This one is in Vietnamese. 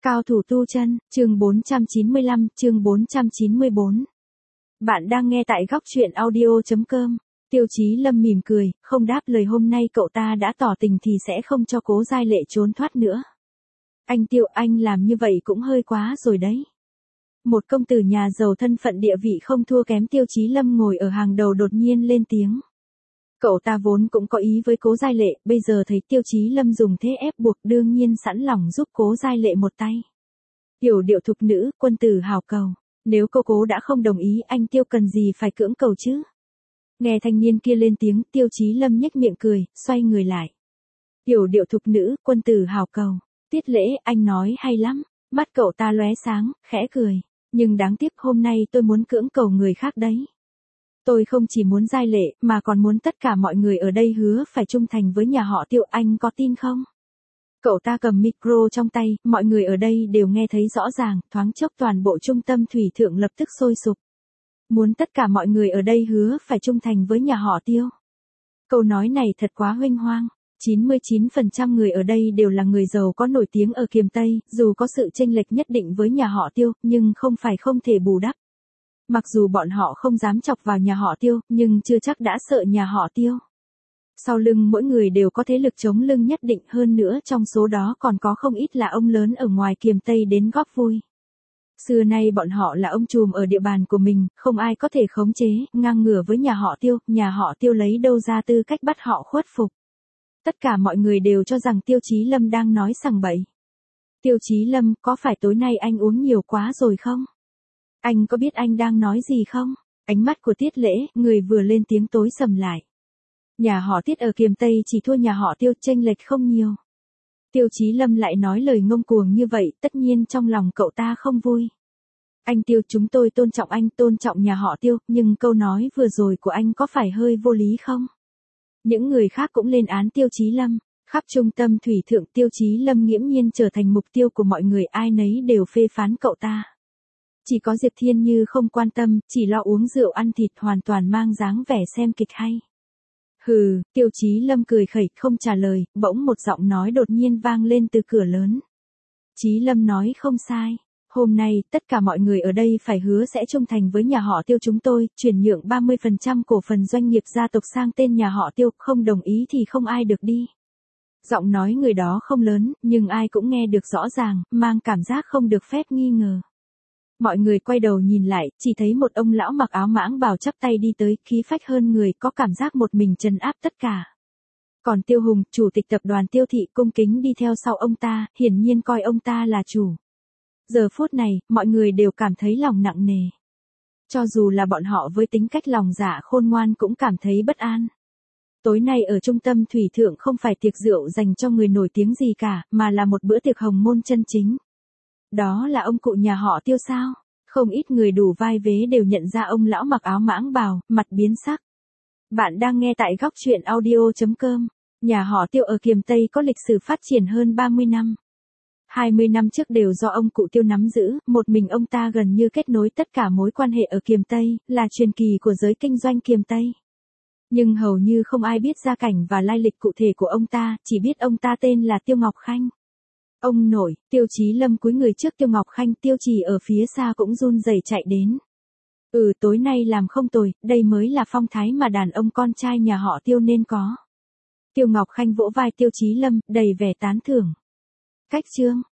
Cao thủ tu chân, chương 495, chương 494. Bạn đang nghe tại góc truyện audio.com. Tiêu Chí Lâm mỉm cười, không đáp lời. Hôm nay cậu ta đã tỏ tình thì sẽ không cho Cố Giai Lệ trốn thoát nữa. Anh Tiêu, anh làm như vậy cũng hơi quá rồi đấy. Một công tử nhà giàu thân phận địa vị không thua kém Tiêu Chí Lâm ngồi ở hàng đầu đột nhiên lên tiếng. Cậu ta vốn cũng có ý với Cố Giai Lệ, bây giờ thấy Tiêu Chí Lâm dùng thế ép buộc đương nhiên sẵn lòng giúp Cố Giai Lệ một tay. Yểu điệu thục nữ, quân tử hào cầu. Nếu cô Cố đã không đồng ý, anh Tiêu cần gì phải cưỡng cầu chứ? Nghe thanh niên kia lên tiếng, Tiêu Chí Lâm nhếch miệng cười, xoay người lại. Yểu điệu thục nữ, quân tử hào cầu. Tiết Lễ, anh nói hay lắm. Mắt cậu ta lóe sáng, khẽ cười. Nhưng đáng tiếc hôm nay tôi muốn cưỡng cầu người khác đấy. Tôi không chỉ muốn Giai Lệ, mà còn muốn tất cả mọi người ở đây hứa phải trung thành với nhà họ Tiêu, anh có tin không? Cậu ta cầm micro trong tay, mọi người ở đây đều nghe thấy rõ ràng, thoáng chốc toàn bộ trung tâm thủy thượng lập tức sôi sục. Muốn tất cả mọi người ở đây hứa phải trung thành với nhà họ Tiêu. Câu nói này thật quá huênh hoang. 99% người ở đây đều là người giàu có nổi tiếng ở Kiềm Tây, dù có sự chênh lệch nhất định với nhà họ Tiêu, nhưng không phải không thể bù đắp. Mặc dù bọn họ không dám chọc vào nhà họ Tiêu, nhưng chưa chắc đã sợ nhà họ Tiêu. Sau lưng mỗi người đều có thế lực chống lưng nhất định, hơn nữa trong số đó còn có không ít là ông lớn ở ngoài Kiềm Tây đến góp vui. Xưa nay bọn họ là ông trùm ở địa bàn của mình, không ai có thể khống chế, ngang ngửa với nhà họ Tiêu lấy đâu ra tư cách bắt họ khuất phục. Tất cả mọi người đều cho rằng Tiêu Chí Lâm đang nói sằng bậy. Tiêu Chí Lâm, có phải tối nay anh uống nhiều quá rồi không? Anh có biết anh đang nói gì không? Ánh mắt của Tiết Lễ, người vừa lên tiếng tối sầm lại. Nhà họ Tiết ở Kiềm Tây chỉ thua nhà họ Tiêu, chênh lệch không nhiều. Tiêu Chí Lâm lại nói lời ngông cuồng như vậy, tất nhiên trong lòng cậu ta không vui. Anh Tiêu, chúng tôi tôn trọng anh, tôn trọng nhà họ Tiêu, nhưng câu nói vừa rồi của anh có phải hơi vô lý không? Những người khác cũng lên án Tiêu Chí Lâm. Khắp trung tâm thủy thượng, Tiêu Chí Lâm nghiễm nhiên trở thành mục tiêu của mọi người, ai nấy đều phê phán cậu ta. Chỉ có Diệp Thiên Như không quan tâm, chỉ lo uống rượu ăn thịt, hoàn toàn mang dáng vẻ xem kịch hay. Hừ, Tiêu Chí Lâm cười khẩy không trả lời, bỗng một giọng nói đột nhiên vang lên từ cửa lớn. Chí Lâm nói không sai. Hôm nay, tất cả mọi người ở đây phải hứa sẽ trung thành với nhà họ Tiêu chúng tôi, chuyển nhượng 30% cổ phần doanh nghiệp gia tộc sang tên nhà họ Tiêu, không đồng ý thì không ai được đi. Giọng nói người đó không lớn, nhưng ai cũng nghe được rõ ràng, mang cảm giác không được phép nghi ngờ. Mọi người quay đầu nhìn lại, chỉ thấy một ông lão mặc áo mãng bào chắp tay đi tới, khí phách hơn người, có cảm giác một mình trấn áp tất cả. Còn Tiêu Hùng, chủ tịch tập đoàn Tiêu Thị, cung kính đi theo sau ông ta, hiển nhiên coi ông ta là chủ. Giờ phút này, mọi người đều cảm thấy lòng nặng nề. Cho dù là bọn họ với tính cách lòng dạ khôn ngoan cũng cảm thấy bất an. Tối nay ở trung tâm thủy thượng không phải tiệc rượu dành cho người nổi tiếng gì cả, mà là một bữa tiệc hồng môn chân chính. Đó là ông cụ nhà họ Tiêu sao? Không ít người đủ vai vế đều nhận ra ông lão mặc áo mãng bào, mặt biến sắc. Bạn đang nghe tại góc truyện audio.com. Nhà họ Tiêu ở Kiềm Tây có lịch sử phát triển hơn 30 năm. 20 năm trước đều do ông cụ Tiêu nắm giữ, một mình ông ta gần như kết nối tất cả mối quan hệ ở Kiềm Tây, là truyền kỳ của giới kinh doanh Kiềm Tây. Nhưng hầu như không ai biết gia cảnh và lai lịch cụ thể của ông ta, chỉ biết ông ta tên là Tiêu Ngọc Khanh. Ông nội, Tiêu Chí Lâm cúi người trước Tiêu Ngọc Khanh, Tiêu Chỉ ở phía xa cũng run rẩy chạy đến. Tối nay làm không tồi, đây mới là phong thái mà đàn ông con trai nhà họ Tiêu nên có. Tiêu Ngọc Khanh vỗ vai Tiêu Chí Lâm, đầy vẻ tán thưởng. Cách chương,